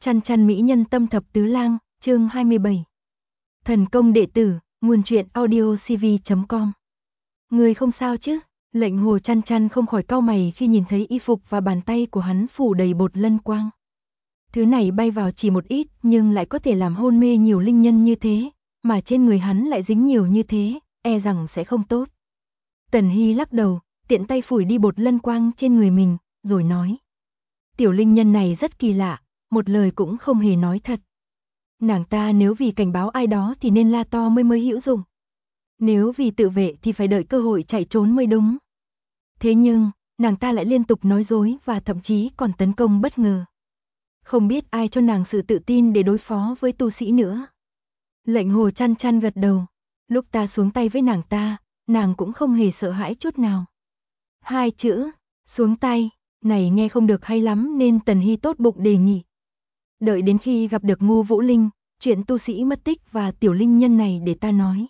Chăn chăn mỹ nhân tâm thập tứ lang, chương 27. Thần công đệ tử, nguồn truyện audio cv.com. Người không sao chứ? Lệnh Hồ Chăn chăn không khỏi cau mày khi nhìn thấy y phục và bàn tay của hắn phủ đầy bột lân quang. Thứ này bay vào chỉ một ít nhưng lại có thể làm hôn mê nhiều linh nhân như thế, mà trên người hắn lại dính nhiều như thế, e rằng sẽ không tốt. Tần Hy lắc đầu, tiện tay phủi đi bột lân quang trên người mình, rồi nói. Tiểu linh nhân này rất kỳ lạ, một lời cũng không hề nói thật. Nàng ta nếu vì cảnh báo ai đó thì nên la to mới hữu dụng. Nếu vì tự vệ thì phải đợi cơ hội chạy trốn mới đúng. Thế nhưng, nàng ta lại liên tục nói dối và thậm chí còn tấn công bất ngờ. Không biết ai cho nàng sự tự tin để đối phó với tu sĩ nữa. Lệnh Hồ Chăn chăn gật đầu. Lúc ta xuống tay với nàng ta, nàng cũng không hề sợ hãi chút nào. Hai chữ, xuống tay, này nghe không được hay lắm nên Tần Hy tốt bụng đề nghị. Đợi đến khi gặp được Ngô Vũ Linh, chuyện tu sĩ mất tích và tiểu linh nhân này để ta nói.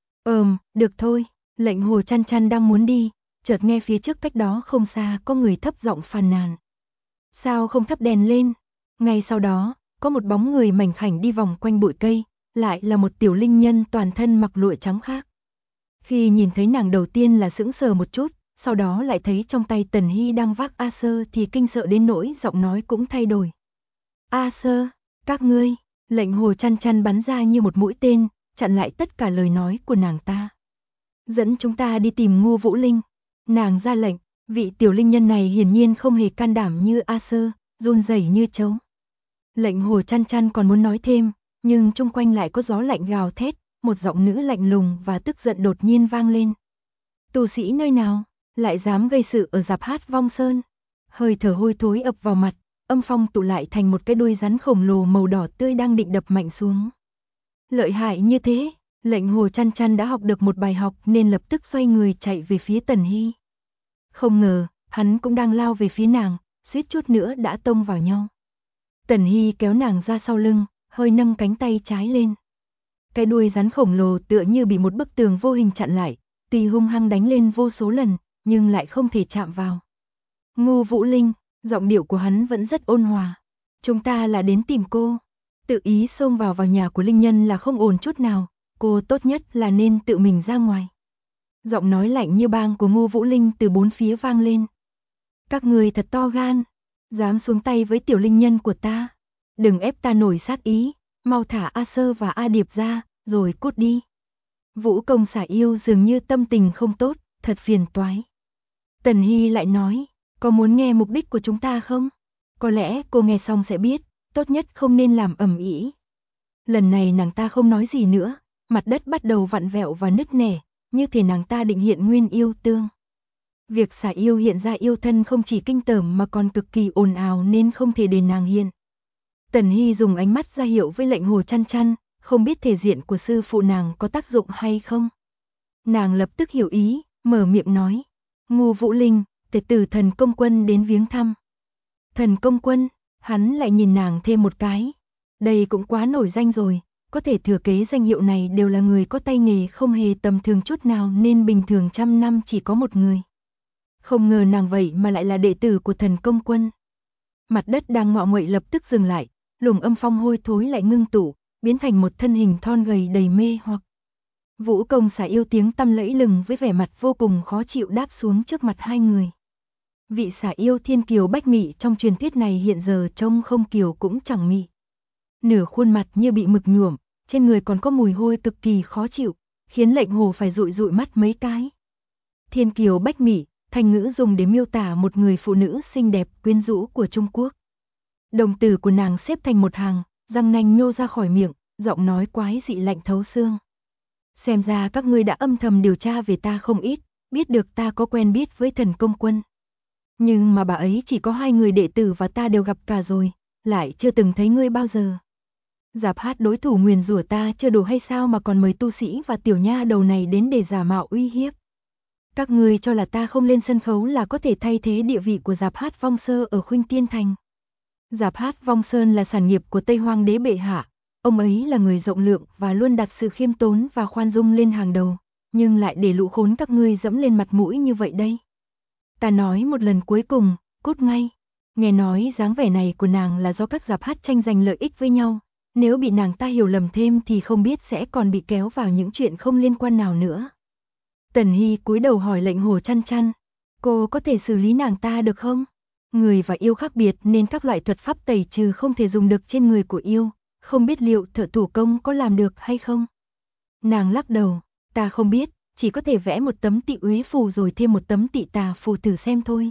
Được thôi, lệnh Hồ Chăn chăn đang muốn đi, chợt nghe phía trước cách đó không xa có người thấp giọng phàn nàn. Sao không thắp đèn lên? Ngay sau đó, có một bóng người mảnh khảnh đi vòng quanh bụi cây, lại là một tiểu linh nhân toàn thân mặc lụa trắng khác. Khi nhìn thấy nàng đầu tiên là sững sờ một chút, sau đó lại thấy trong tay Tần Hy đang vác A Sơ thì kinh sợ đến nỗi giọng nói cũng thay đổi. A Sơ, các ngươi, lệnh Hồ Chăn chăn bắn ra như một mũi tên, chặn lại tất cả lời nói của nàng ta. Dẫn chúng ta đi tìm Ngô Vũ Linh. Nàng ra lệnh, vị tiểu linh nhân này hiển nhiên không hề can đảm như A Sơ, run rẩy như trống. Lệnh Hồ Chăn chăn còn muốn nói thêm, nhưng chung quanh lại có gió lạnh gào thét, một giọng nữ lạnh lùng và tức giận đột nhiên vang lên. Tu sĩ nơi nào, lại dám gây sự ở Giạp Hát Vong Sơn? Hơi thở hôi thối ập vào mặt, âm phong tụ lại thành một cái đuôi rắn khổng lồ màu đỏ tươi đang định đập mạnh xuống. Lợi hại như thế, lệnh Hồ Chăn chăn đã học được một bài học nên lập tức xoay người chạy về phía Tần Hy. Không ngờ, hắn cũng đang lao về phía nàng, suýt chút nữa đã tông vào nhau. Tần Hy kéo nàng ra sau lưng, hơi nâng cánh tay trái lên. Cái đuôi rắn khổng lồ tựa như bị một bức tường vô hình chặn lại, tuy hung hăng đánh lên vô số lần, nhưng lại không thể chạm vào. Ngô Vũ Linh, giọng điệu của hắn vẫn rất ôn hòa. Chúng ta là đến tìm cô. Tự ý xông vào nhà của linh nhân là không ổn chút nào, cô tốt nhất là nên tự mình ra ngoài. Giọng nói lạnh như băng của Ngô Vũ Linh từ bốn phía vang lên. Các người thật to gan, dám xuống tay với tiểu linh nhân của ta. Đừng ép ta nổi sát ý, mau thả A Sơ và A Điệp ra, rồi cút đi. Vũ Công xả yêu dường như tâm tình không tốt, thật phiền toái. Tần Hy lại nói, có muốn nghe mục đích của chúng ta không? Có lẽ cô nghe xong sẽ biết, tốt nhất không nên làm ầm ĩ. Lần này nàng ta không nói gì nữa, mặt đất bắt đầu vặn vẹo và nứt nẻ, như thể nàng ta định hiện nguyên yêu tương. Việc xả yêu hiện ra yêu thân không chỉ kinh tởm mà còn cực kỳ ồn ào nên không thể để nàng hiện. Tần Hy dùng ánh mắt ra hiệu với lệnh Hồ Chăn chăn, không biết thể diện của sư phụ nàng có tác dụng hay không. Nàng lập tức hiểu ý, mở miệng nói. Ngô Vũ Linh, đệ tử Thần Công Quân đến viếng thăm. Thần Công Quân, hắn lại nhìn nàng thêm một cái. Đây cũng quá nổi danh rồi, có thể thừa kế danh hiệu này đều là người có tay nghề không hề tầm thường chút nào nên bình thường trăm năm chỉ có một người. Không ngờ nàng vậy mà lại là đệ tử của Thần Công Quân. Mặt đất đang ngọ nguậy lập tức dừng lại, luồng âm phong hôi thối lại ngưng tụ, biến thành một thân hình thon gầy đầy mê hoặc. Vũ Công xả yêu tiếng tăm lẫy lừng với vẻ mặt vô cùng khó chịu đáp xuống trước mặt hai người. Vị xả yêu thiên kiều bách mị trong truyền thuyết này hiện giờ trông không kiều cũng chẳng mị. Nửa khuôn mặt như bị mực nhuộm, trên người còn có mùi hôi cực kỳ khó chịu, khiến lệnh Hồ phải dụi dụi mắt mấy cái. Thiên kiều bách mị, thành ngữ dùng để miêu tả một người phụ nữ xinh đẹp quyến rũ của Trung Quốc. Đồng tử của nàng xếp thành một hàng, răng nanh nhô ra khỏi miệng, giọng nói quái dị lạnh thấu xương. Xem ra các ngươi đã âm thầm điều tra về ta không ít, biết được ta có quen biết với Thần Công Quân. Nhưng mà bà ấy chỉ có 2 người đệ tử và ta đều gặp cả rồi, lại chưa từng thấy ngươi bao giờ. Giạp Hát đối thủ nguyền rủa ta chưa đủ hay sao mà còn mời tu sĩ và tiểu nha đầu này đến để giả mạo uy hiếp. Các ngươi cho là ta không lên sân khấu là có thể thay thế địa vị của Giạp Hát Vong Sơ ở Khuynh Tiên Thành. Giạp Hát Vong Sơn là sản nghiệp của Tây Hoang Đế bệ hạ, ông ấy là người rộng lượng và luôn đặt sự khiêm tốn và khoan dung lên hàng đầu, nhưng lại để lũ khốn các ngươi dẫm lên mặt mũi như vậy đây. Ta nói một lần cuối cùng, cút ngay. Nghe nói dáng vẻ này của nàng là do các rạp hát tranh giành lợi ích với nhau, nếu bị nàng ta hiểu lầm thêm thì không biết sẽ còn bị kéo vào những chuyện không liên quan nào nữa. Tần Hy cúi đầu hỏi Lệnh Hồ Chăn Chăn, cô có thể xử lý nàng ta được không? Người và yêu khác biệt nên các loại thuật pháp tẩy trừ không thể dùng được trên người của yêu, không biết liệu thợ thủ công có làm được hay không? Nàng lắc đầu, ta không biết, chỉ có thể vẽ một tấm tị uế phù rồi thêm một tấm tị tà phù thử xem thôi.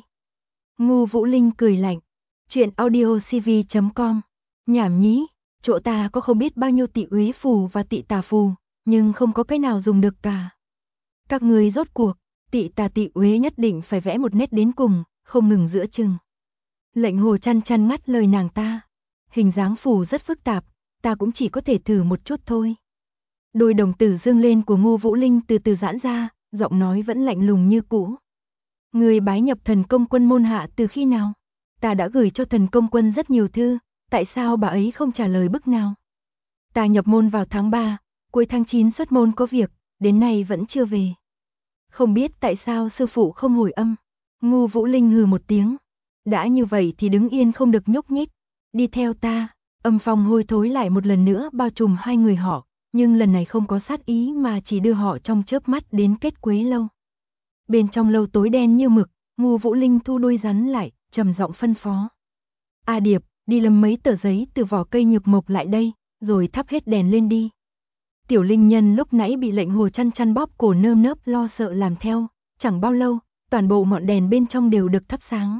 Ngô Vũ Linh cười lạnh, chuyện audiocv.com, nhảm nhí, chỗ ta có không biết bao nhiêu tị uế phù và tị tà phù, nhưng không có cái nào dùng được cả. Các người rốt cuộc, tị tà tị uế nhất định phải vẽ một nét đến cùng, không ngừng giữa chừng. Lệnh Hồ Chăn Chăn ngắt lời nàng ta, hình dáng phù rất phức tạp, ta cũng chỉ có thể thử một chút thôi. Đôi đồng tử dương lên của Ngô Vũ Linh từ từ giãn ra, giọng nói vẫn lạnh lùng như cũ. Người bái nhập Thần Công Quân môn hạ từ khi nào? Ta đã gửi cho Thần Công Quân rất nhiều thư, tại sao bà ấy không trả lời bức nào? Ta nhập môn vào tháng 3, cuối tháng 9 xuất môn có việc, đến nay vẫn chưa về. Không biết tại sao sư phụ không hồi âm. Ngô Vũ Linh hừ một tiếng. Đã như vậy thì đứng yên không được nhúc nhích. Đi theo ta. Âm phong hôi thối lại một lần nữa bao trùm hai người họ, nhưng lần này không có sát ý mà chỉ đưa họ trong chớp mắt đến Kết Quế Lâu. Bên trong lâu tối đen như mực, Ngô Vũ Linh thu đuôi rắn lại, trầm giọng phân phó. A Điệp, đi lấy mấy tờ giấy từ vỏ cây nhược mộc lại đây, rồi thắp hết đèn lên đi. Tiểu Linh Nhân lúc nãy bị Lệnh Hồ Chăn Chăn bóp cổ nơm nớp lo sợ làm theo, chẳng bao lâu, toàn bộ ngọn đèn bên trong đều được thắp sáng.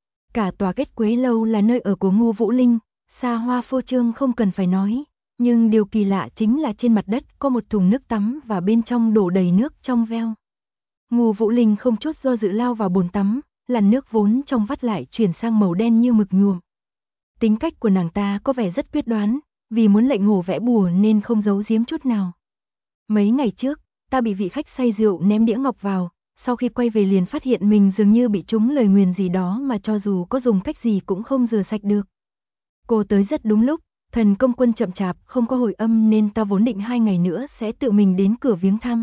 Cả tòa Kết Quế Lâu là nơi ở của Ngô Vũ Linh, xa hoa phô trương không cần phải nói, nhưng điều kỳ lạ chính là trên mặt đất có một thùng nước tắm và bên trong đổ đầy nước trong veo. Ngô Vũ Linh không chút do dự lao vào bồn tắm, làn nước vốn trong vắt lại chuyển sang màu đen như mực nhuộm. Tính cách của nàng ta có vẻ rất quyết đoán, vì muốn Lệnh Hồ vẽ bùa nên không giấu giếm chút nào. Mấy ngày trước, ta bị vị khách say rượu ném đĩa ngọc vào, sau khi quay về liền phát hiện mình dường như bị trúng lời nguyền gì đó mà cho dù có dùng cách gì cũng không rửa sạch được. Cô tới rất đúng lúc, Thần Công Quân chậm chạp không có hồi âm nên ta vốn định 2 ngày nữa sẽ tự mình đến cửa viếng thăm.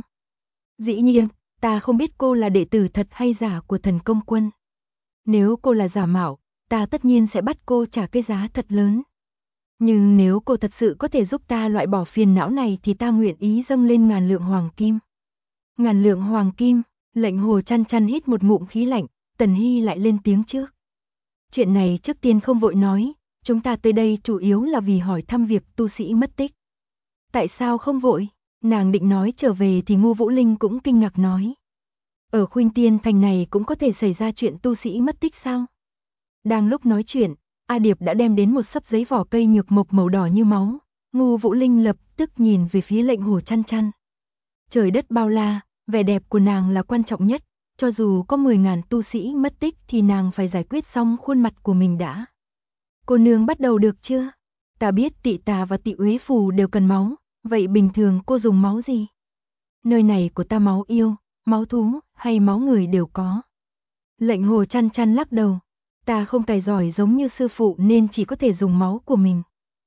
Dĩ nhiên, ta không biết cô là đệ tử thật hay giả của Thần Công Quân. Nếu cô là giả mạo, ta tất nhiên sẽ bắt cô trả cái giá thật lớn. Nhưng nếu cô thật sự có thể giúp ta loại bỏ phiền não này thì ta nguyện ý dâng lên 1000 lượng hoàng kim. 1000 lượng hoàng kim, Lệnh Hồ Chăn Chăn hít một ngụm khí lạnh, Tần Hy lại lên tiếng trước. Chuyện này trước tiên không vội nói, chúng ta tới đây chủ yếu là vì hỏi thăm việc tu sĩ mất tích. Tại sao không vội? Nàng định nói trở về thì Ngô Vũ Linh cũng kinh ngạc nói. Ở Khuynh Tiên Thành này cũng có thể xảy ra chuyện tu sĩ mất tích sao? Đang lúc nói chuyện, A Điệp đã đem đến một xấp giấy vỏ cây nhược mộc màu đỏ như máu. Ngô Vũ Linh lập tức nhìn về phía Lệnh Hồ Chăn Chăn. Trời đất bao la, vẻ đẹp của nàng là quan trọng nhất, cho dù có 10.000 tu sĩ mất tích thì nàng phải giải quyết xong khuôn mặt của mình đã. Cô nương bắt đầu được chưa? Ta biết tị tà và tị uế phù đều cần máu, vậy bình thường cô dùng máu gì? Nơi này của ta máu yêu, máu thú hay máu người đều có. Lệnh Hồ Chăn Chăn lắc đầu. Ta không tài giỏi giống như sư phụ nên chỉ có thể dùng máu của mình.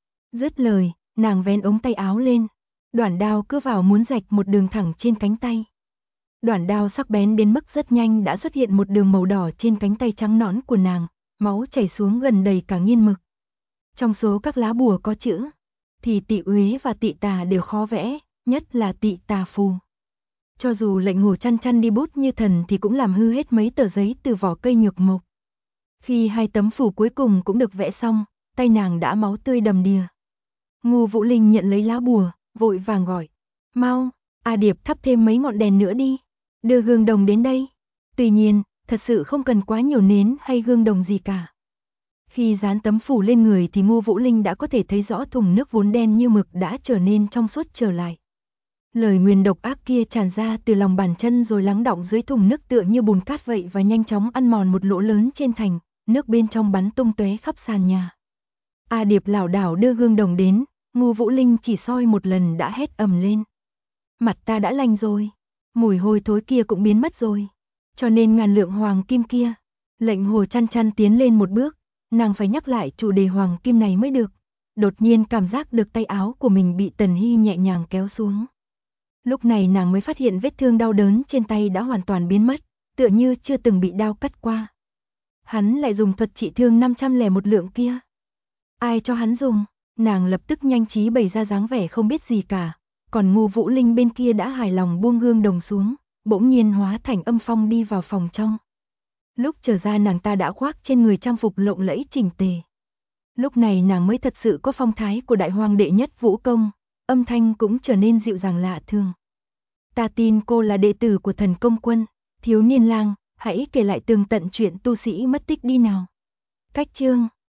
Dứt lời, nàng vén ống tay áo lên. Đoản đao cứ vào muốn rạch một đường thẳng trên cánh tay. Đoản đao sắc bén đến mức rất nhanh đã xuất hiện một đường màu đỏ trên cánh tay trắng nõn của nàng, máu chảy xuống gần đầy cả nghiên mực. Trong số các lá bùa có chữ, thì tị uế và tị tà đều khó vẽ, nhất là tị tà phù. Cho dù Lệnh Hồ Chăn Chăn đi bút như thần thì cũng làm hư hết mấy tờ giấy từ vỏ cây nhược mộc. Khi 2 tấm phù cuối cùng cũng được vẽ xong, tay nàng đã máu tươi đầm đìa. Ngô Vũ Linh nhận lấy lá bùa, vội vàng gọi. Mau, A Điệp thắp thêm mấy ngọn đèn nữa đi. Đưa gương đồng đến đây. Tuy nhiên, thật sự không cần quá nhiều nến hay gương đồng gì cả. Khi dán tấm phù lên người thì Ngô Vũ Linh đã có thể thấy rõ thùng nước vốn đen như mực đã trở nên trong suốt trở lại. Lời nguyền độc ác kia tràn ra từ lòng bàn chân rồi lắng đọng dưới thùng nước tựa như bùn cát vậy và nhanh chóng ăn mòn một lỗ lớn trên thành, nước bên trong bắn tung tóe khắp sàn nhà. A Điệp lảo đảo đưa gương đồng đến, Ngô Vũ Linh chỉ soi một lần đã hét ầm lên. Mặt ta đã lành rồi, mùi hôi thối kia cũng biến mất rồi, cho nên 1000 lượng hoàng kim kia. Lệnh Hồ Chăn Chăn tiến lên một bước, nàng phải nhắc lại chủ đề hoàng kim này mới được. Đột nhiên cảm giác được tay áo của mình bị Tần Hy nhẹ nhàng kéo xuống. Lúc này nàng mới phát hiện vết thương đau đớn trên tay đã hoàn toàn biến mất, tựa như chưa từng bị đao cắt qua. Hắn lại dùng thuật trị thương 501 lượng kia. Ai cho hắn dùng? Nàng lập tức nhanh trí bày ra dáng vẻ không biết gì cả. Còn Ngô Vũ Linh bên kia đã hài lòng buông gương đồng xuống, bỗng nhiên hóa thành âm phong đi vào phòng trong. Lúc trở ra nàng ta đã khoác trên người trang phục lộng lẫy chỉnh tề. Lúc này nàng mới thật sự có phong thái của đại hoàng đệ nhất vũ công, âm thanh cũng trở nên dịu dàng lạ thường. Ta tin cô là đệ tử của Thần Công Quân, thiếu niên lang, hãy kể lại tường tận chuyện tu sĩ mất tích đi nào. Cách chương